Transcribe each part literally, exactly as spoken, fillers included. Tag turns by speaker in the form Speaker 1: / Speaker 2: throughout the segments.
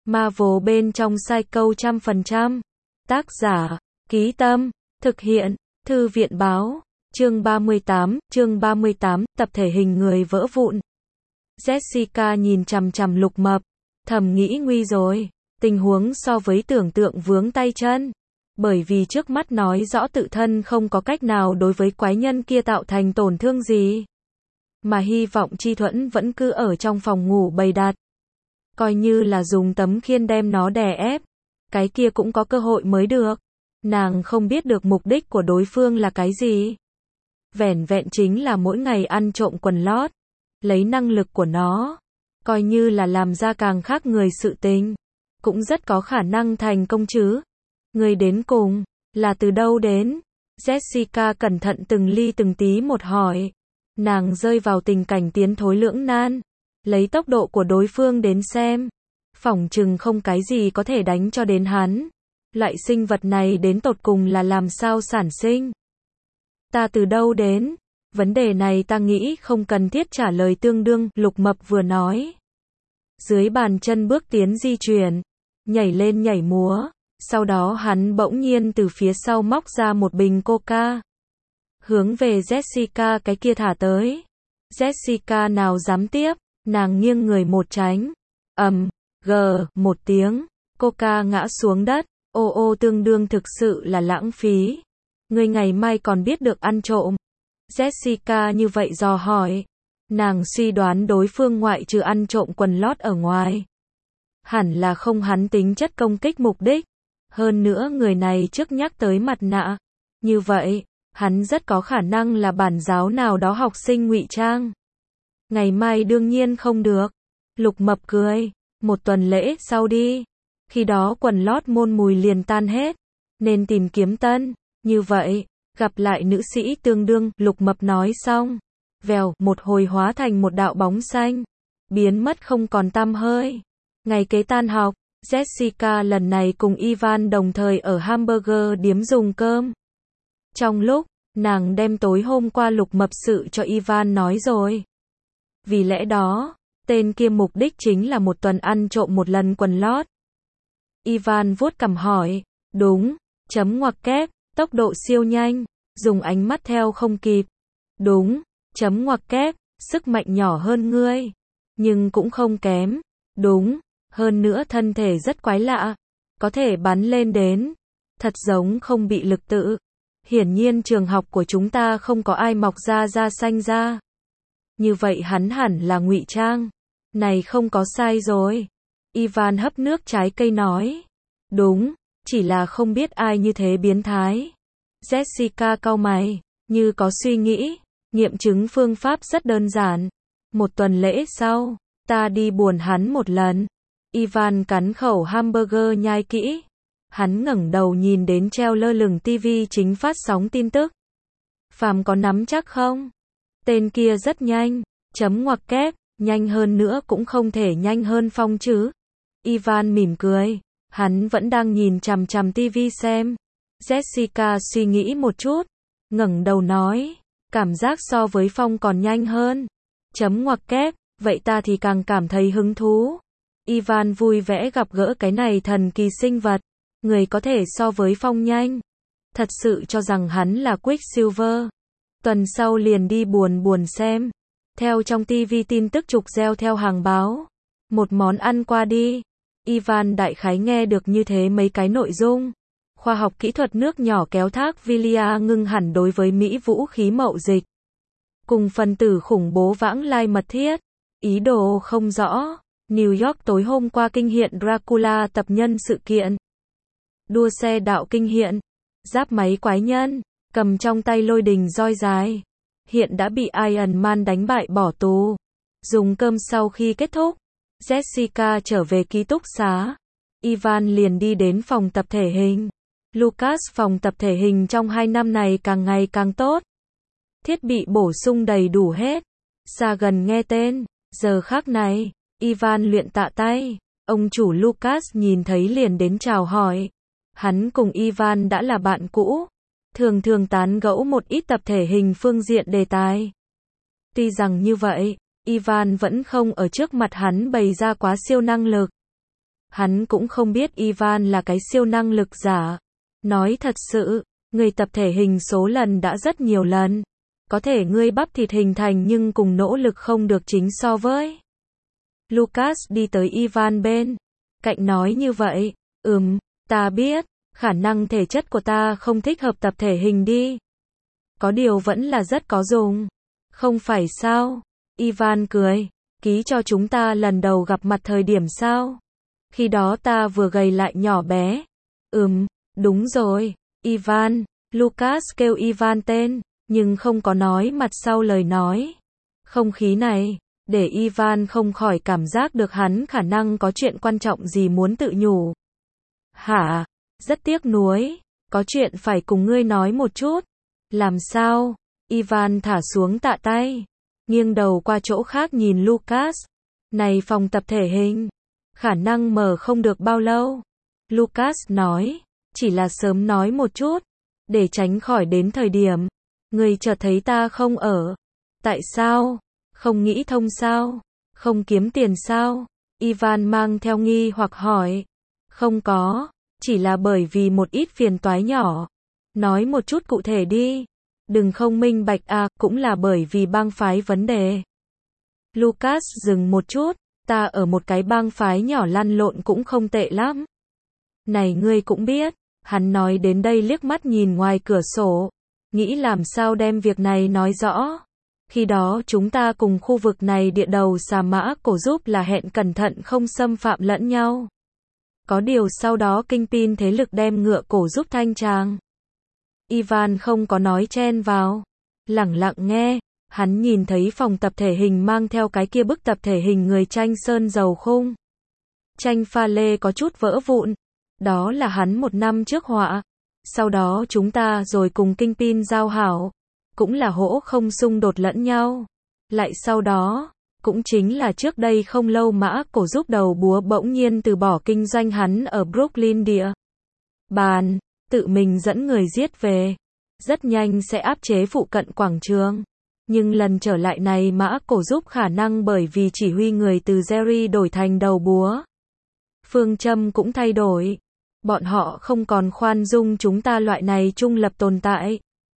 Speaker 1: Marvel bên trong Psycho trăm phần trăm. Tác giả, Ký Tâm, thực hiện, Thư viện Báo, chương ba mươi tám, chương ba mươi tám, tập thể hình người vỡ vụn. Jessica nhìn chằm chằm Lục Mập, thầm nghĩ nguy rồi, tình huống so với tưởng tượng vướng tay chân. Bởi vì trước mắt nói rõ tự thân không có cách nào đối với quái nhân kia tạo thành tổn thương gì. Mà hy vọng chi thuẫn vẫn cứ ở trong phòng ngủ bày đặt. Coi như là dùng tấm khiên đem nó đè ép, cái kia cũng có cơ hội mới được. Nàng không biết được mục đích của đối phương là cái gì. Vẻn vẹn chính là mỗi ngày ăn trộm quần lót, lấy năng lực của nó, coi như là làm ra càng khác người sự tình, cũng rất có khả năng thành công chứ. Người đến cùng, là từ đâu đến? Jessica cẩn thận từng ly từng tí một hỏi. Nàng rơi vào tình cảnh tiến thối lưỡng nan. Lấy tốc độ của đối phương đến xem, phỏng chừng không cái gì có thể đánh cho đến hắn. Loại sinh vật này đến tột cùng là làm sao sản sinh? Ta từ đâu đến? Vấn đề này ta nghĩ không cần thiết trả lời tương đương, Lục Mập vừa nói. Dưới bàn chân bước tiến di chuyển, nhảy lên nhảy múa, sau đó hắn bỗng nhiên từ phía sau móc ra một bình coca, hướng về Jessica cái kia thả tới. Jessica nào dám tiếp, nàng nghiêng người một tránh, ầm, gờ, một tiếng, coca ngã xuống đất. Ô ô tương đương thực sự là lãng phí. Người ngày mai còn biết được ăn trộm. Jessica như vậy dò hỏi. Nàng suy đoán đối phương ngoại trừ ăn trộm quần lót ở ngoài, hẳn là không hắn tính chất công kích mục đích. Hơn nữa người này trước nhắc tới mặt nạ. Như vậy, hắn rất có khả năng là bản giáo nào đó học sinh ngụy trang. Ngày mai đương nhiên không được. Lục Mập cười. Một tuần lễ sau đi. Khi đó quần lót môn mùi liền tan hết, nên tìm kiếm tân. Như vậy, gặp lại nữ sĩ tương đương, Lục Mập nói xong. Vèo, một hồi hóa thành một đạo bóng xanh, biến mất không còn tăm hơi. Ngày kế tan học, Jessica lần này cùng Ivan đồng thời ở hamburger điếm dùng cơm. Trong lúc, nàng đem tối hôm qua Lục Mập sự cho Ivan nói rồi. Vì lẽ đó, tên kia mục đích chính là một tuần ăn trộm một lần quần lót. Ivan vuốt cằm hỏi, đúng, chấm ngoặc kép, tốc độ siêu nhanh, dùng ánh mắt theo không kịp. Đúng, chấm ngoặc kép, sức mạnh nhỏ hơn ngươi, nhưng cũng không kém. Đúng, hơn nữa thân thể rất quái lạ, có thể bắn lên đến, thật giống không bị lực tự. Hiển nhiên trường học của chúng ta không có ai mọc ra da xanh ra. Như vậy hắn hẳn là ngụy trang. Này không có sai rồi. Ivan hấp nước trái cây nói. Đúng, chỉ là không biết ai như thế biến thái. Jessica cau mày, như có suy nghĩ. Nghiệm chứng phương pháp rất đơn giản. Một tuần lễ sau, ta đi buồn hắn một lần. Ivan cắn khẩu hamburger nhai kỹ. Hắn ngẩng đầu nhìn đến treo lơ lửng tivi chính phát sóng tin tức. Phàm có nắm chắc không? Tên kia rất nhanh, chấm ngoặc kép, nhanh hơn nữa cũng không thể nhanh hơn Phong chứ. Ivan mỉm cười, hắn vẫn đang nhìn chằm chằm tivi xem. Jessica suy nghĩ một chút, ngẩng đầu nói, cảm giác so với Phong còn nhanh hơn. Chấm ngoặc kép, vậy ta thì càng cảm thấy hứng thú. Ivan vui vẻ gặp gỡ cái này thần kỳ sinh vật, người có thể so với Phong nhanh. Thật sự cho rằng hắn là Quicksilver. Tuần sau liền đi buồn buồn xem. Theo trong tivi tin tức trục reo theo hàng báo. Một món ăn qua đi. Ivan đại khái nghe được như thế mấy cái nội dung. Khoa học kỹ thuật nước nhỏ kéo thác Vilia ngưng hẳn đối với Mỹ vũ khí mậu dịch. Cùng phần tử khủng bố vãng lai mật thiết. Ý đồ không rõ. New York tối hôm qua kinh hiện Dracula tập nhân sự kiện. Đua xe đạo kinh hiện. Giáp máy quái nhân. Cầm trong tay lôi đình roi dài. Hiện đã bị Iron Man đánh bại bỏ tù. Dùng cơm sau khi kết thúc. Jessica trở về ký túc xá. Ivan liền đi đến phòng tập thể hình. Lucas phòng tập thể hình trong hai năm này càng ngày càng tốt. Thiết bị bổ sung đầy đủ hết. Xa gần nghe tên. Giờ khác này, Ivan luyện tạ tay. Ông chủ Lucas nhìn thấy liền đến chào hỏi. Hắn cùng Ivan đã là bạn cũ. Thường thường tán gẫu một ít tập thể hình phương diện đề tài. Tuy rằng như vậy, Ivan vẫn không ở trước mặt hắn bày ra quá siêu năng lực. Hắn cũng không biết Ivan là cái siêu năng lực giả. Nói thật sự, người tập thể hình số lần đã rất nhiều lần. Có thể ngươi bắp thịt hình thành nhưng cùng nỗ lực không được chính so với. Lucas đi tới Ivan bên cạnh nói như vậy. Ừm, ta biết, khả năng thể chất của ta không thích hợp tập thể hình đi. Có điều vẫn là rất có dùng. Không phải sao? Ivan cười. Ký cho chúng ta lần đầu gặp mặt thời điểm sao? Khi đó ta vừa gầy lại nhỏ bé. Ừm, đúng rồi. Ivan. Lucas kêu Ivan tên, nhưng không có nói mặt sau lời nói. Không khí này, để Ivan không khỏi cảm giác được hắn khả năng có chuyện quan trọng gì muốn tự nhủ. Hả? Rất tiếc nuối. Có chuyện phải cùng ngươi nói một chút. Làm sao? Ivan thả xuống tạ tay, nghiêng đầu qua chỗ khác nhìn Lucas. Này phòng tập thể hình, khả năng mở không được bao lâu. Lucas nói, chỉ là sớm nói một chút, để tránh khỏi đến thời điểm người chợt thấy ta không ở. Tại sao? Không nghĩ thông sao? Không kiếm tiền sao? Ivan mang theo nghi hoặc hỏi. Không có, chỉ là bởi vì một ít phiền toái nhỏ. Nói một chút cụ thể đi. Đừng không minh bạch à, cũng là bởi vì bang phái vấn đề. Lucas dừng một chút, ta ở một cái bang phái nhỏ lăn lộn cũng không tệ lắm. Này ngươi cũng biết, hắn nói đến đây liếc mắt nhìn ngoài cửa sổ, nghĩ làm sao đem việc này nói rõ. Khi đó chúng ta cùng khu vực này địa đầu xà mã cổ giúp là hẹn cẩn thận không xâm phạm lẫn nhau. Có điều sau đó kinh pin thế lực đem ngựa cổ giúp thanh tràng. Ivan không có nói chen vào, lẳng lặng nghe. Hắn nhìn thấy phòng tập thể hình mang theo cái kia bức tập thể hình người tranh sơn dầu khung. Tranh pha lê có chút vỡ vụn. Đó là hắn một năm trước họa. Sau đó chúng ta rồi cùng kinh pin giao hảo. Cũng là hỗ không xung đột lẫn nhau. Lại sau đó, cũng chính là trước đây không lâu mã cổ giúp đầu búa bỗng nhiên từ bỏ kinh doanh hắn ở Brooklyn địa bàn, tự mình dẫn người giết về. Rất nhanh sẽ áp chế phụ cận quảng trường. Nhưng lần trở lại này mã cổ giúp khả năng bởi vì chỉ huy người từ Jerry đổi thành đầu búa. Phương châm cũng thay đổi. Bọn họ không còn khoan dung chúng ta loại này trung lập tồn tại.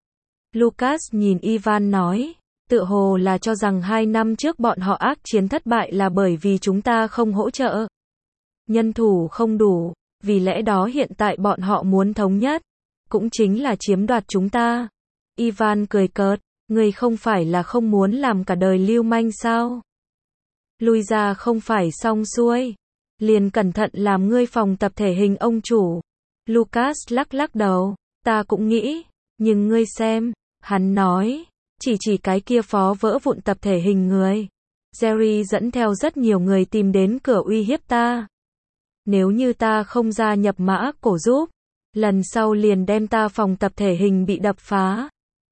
Speaker 1: Lucas nhìn Ivan nói, tựa hồ là cho rằng hai năm trước bọn họ ác chiến thất bại là bởi vì chúng ta không hỗ trợ. Nhân thủ không đủ, vì lẽ đó hiện tại bọn họ muốn thống nhất, cũng chính là chiếm đoạt chúng ta. Ivan cười cợt, người không phải là không muốn làm cả đời lưu manh sao? Lui ra không phải xong xuôi, liền cẩn thận làm ngươi phòng tập thể hình ông chủ. Lucas lắc lắc đầu, ta cũng nghĩ, nhưng ngươi xem, hắn nói, chỉ chỉ cái kia phó vỡ vụn tập thể hình người. Jerry dẫn theo rất nhiều người tìm đến cửa uy hiếp ta. Nếu như ta không gia nhập mã cổ giúp, lần sau liền đem ta phòng tập thể hình bị đập phá.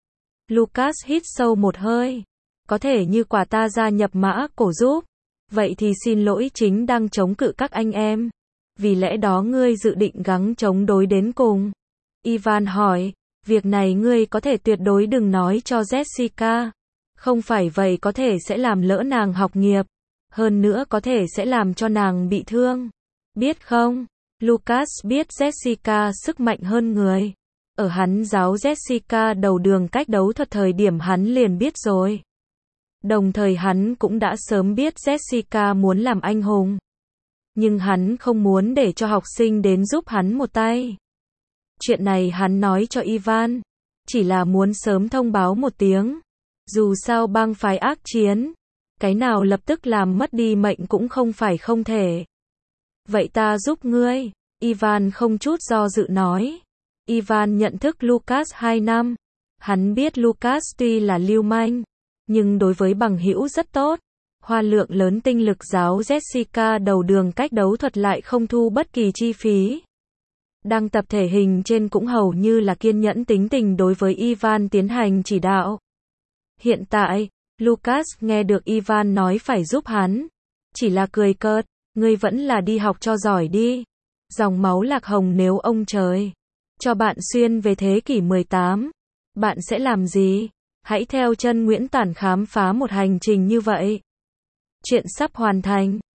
Speaker 1: Lucas hít sâu một hơi. Có thể như quả ta gia nhập mã cổ giúp, vậy thì xin lỗi chính đang chống cự các anh em. Vì lẽ đó ngươi dự định gắng chống đối đến cùng. Ivan hỏi, việc này ngươi có thể tuyệt đối đừng nói cho Jessica. Không phải vậy có thể sẽ làm lỡ nàng học nghiệp. Hơn nữa có thể sẽ làm cho nàng bị thương. Biết không? Lucas biết Jessica sức mạnh hơn người. Ở hắn giáo Jessica đầu đường cách đấu thuật thời điểm hắn liền biết rồi. Đồng thời hắn cũng đã sớm biết Jessica muốn làm anh hùng. Nhưng hắn không muốn để cho học sinh đến giúp hắn một tay. Chuyện này hắn nói cho Ivan, chỉ là muốn sớm thông báo một tiếng. Dù sao bang phái ác chiến, cái nào lập tức làm mất đi mệnh cũng không phải không thể. Vậy ta giúp ngươi, Ivan không chút do dự nói. Ivan nhận thức Lucas hai năm. Hắn biết Lucas tuy là lưu manh, nhưng đối với bằng hữu rất tốt. Hoa lượng lớn tinh lực giáo Jessica đầu đường cách đấu thuật lại không thu bất kỳ chi phí. Đang tập thể hình trên cũng hầu như là kiên nhẫn tính tình đối với Ivan tiến hành chỉ đạo. Hiện tại, Lucas nghe được Ivan nói phải giúp hắn. Chỉ là cười cợt, ngươi vẫn là đi học cho giỏi đi. Dòng máu lạc hồng nếu ông trời cho bạn xuyên về thế kỷ mười tám, bạn sẽ làm gì? Hãy theo chân Nguyễn Tản khám phá một hành trình như vậy. Chuyện sắp hoàn thành.